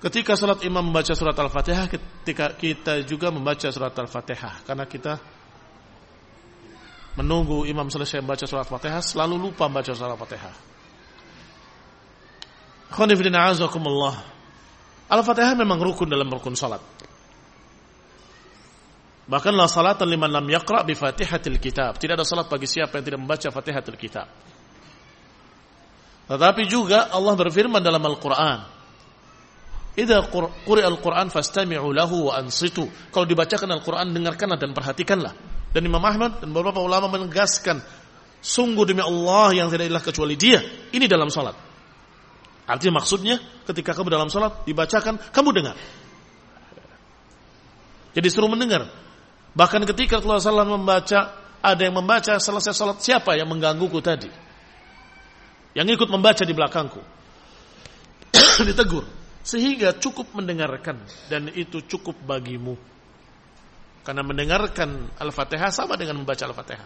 Ketika salat imam membaca surat Al-Fatihah, ketika kita juga membaca surat Al-Fatihah, karena kita menunggu imam selesai membaca surat Al-Fatihah, selalu lupa membaca surat Al-Fatihah. Khonifidina azakumullah. Al-Fatihah memang rukun dalam rukun salat. Bahkan la salatan liman lam yaqra' bi Fatihatil Kitab. Tidak ada salat bagi siapa yang tidak membaca Fatihatul Kitab. Tetapi juga Allah berfirman dalam Al-Qur'an, "Idza quri'a al-Qur'an fastami'u lahu wa ansitu." Kalau dibacakan Al-Qur'an, dengarkanlah dan perhatikanlah. Dan Imam Ahmad dan beberapa ulama menegaskan, sungguh demi Allah yang tidak ilah kecuali Dia. Ini dalam salat. Artinya maksudnya ketika kamu dalam salat dibacakan, kamu dengar. Jadi suruh mendengar. Bahkan ketika Rasulullah SAW membaca, ada yang membaca selesai salat, siapa yang menggangguku tadi? Yang ikut membaca di belakangku. Ditegur. Sehingga cukup mendengarkan, dan itu cukup bagimu. Karena mendengarkan Al-Fatihah sama dengan membaca Al-Fatihah.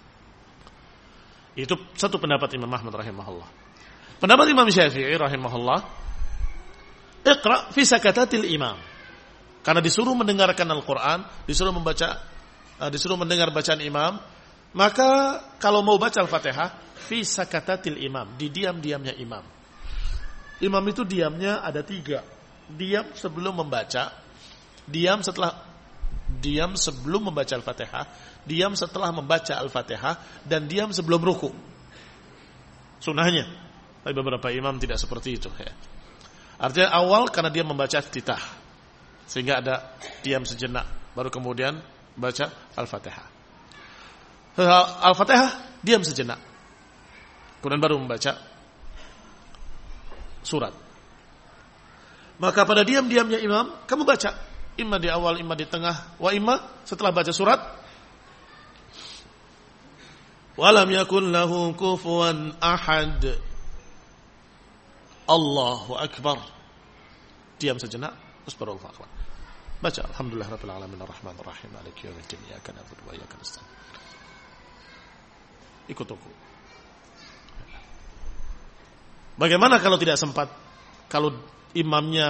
Itu satu pendapat Imam Ahmad rahimahullah. Pendapat Imam Syafi'i rahimahullah, iqra' fi sakatatil imam. Karena disuruh mendengarkan Al-Quran, disuruh mendengar bacaan imam, maka kalau mau baca Al-Fatihah, fi sakatatil imam, di diam-diamnya imam. Imam itu diamnya ada 3. Diam sebelum membaca, diam sebelum membaca Al-Fatihah, diam setelah membaca Al-Fatihah, dan diam sebelum ruku. Sunnahnya. Tapi beberapa imam tidak seperti itu. Ya. Artinya awal karena dia membaca iftitah, sehingga ada diam sejenak, baru kemudian baca Al-Fatihah. Al-Fatihah diam sejenak, kemudian baru membaca surat. Maka pada diam-diamnya imam, kamu baca, imma di awal, imma di tengah, wa imma setelah baca surat. Walam yakun lahu kufuwan ahad. Allahu Akbar. Diam sejenak, terus baru Allahu Akbar. Baca alhamdulillah rabbil alamin arrahmanir rahim maliki yaumiddin iyyaka na'budu wa iyyaka nasta'in. Ikut aku. Bagaimana kalau tidak sempat? Kalau imamnya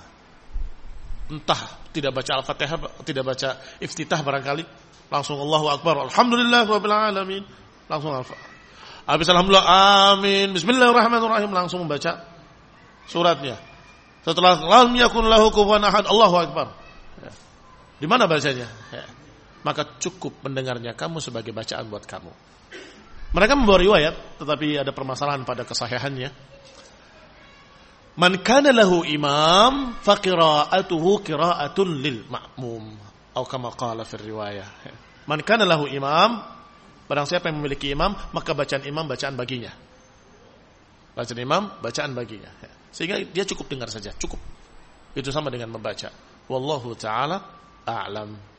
entah tidak baca Al-Fatihah, tidak baca iftitah barangkali, langsung Allahu Akbar, alhamdulillah rabbil alamin, langsung Al-Fatihah. Habis alhamdulillah, amin, bismillahirrahmanirrahim, langsung membaca suratnya. Setelah lam yakun lahu kufuwan ahad, Allahu Akbar. Ya. Di mana bacanya? Ya. Maka cukup mendengarnya kamu sebagai bacaan buat kamu. Mereka membawa riwayat, tetapi ada permasalahan pada kesahihannya. Man kana lahu imam fa qira'atuhu qira'atun lil ma'mum, atau kama qala fi riwayah. Man kana lahu imam, barang siapa yang memiliki imam, maka bacaan imam bacaan baginya. Bacaan imam bacaan baginya. Sehingga dia cukup dengar saja, cukup. Itu sama dengan membaca. Wallahu ta'ala a'lam.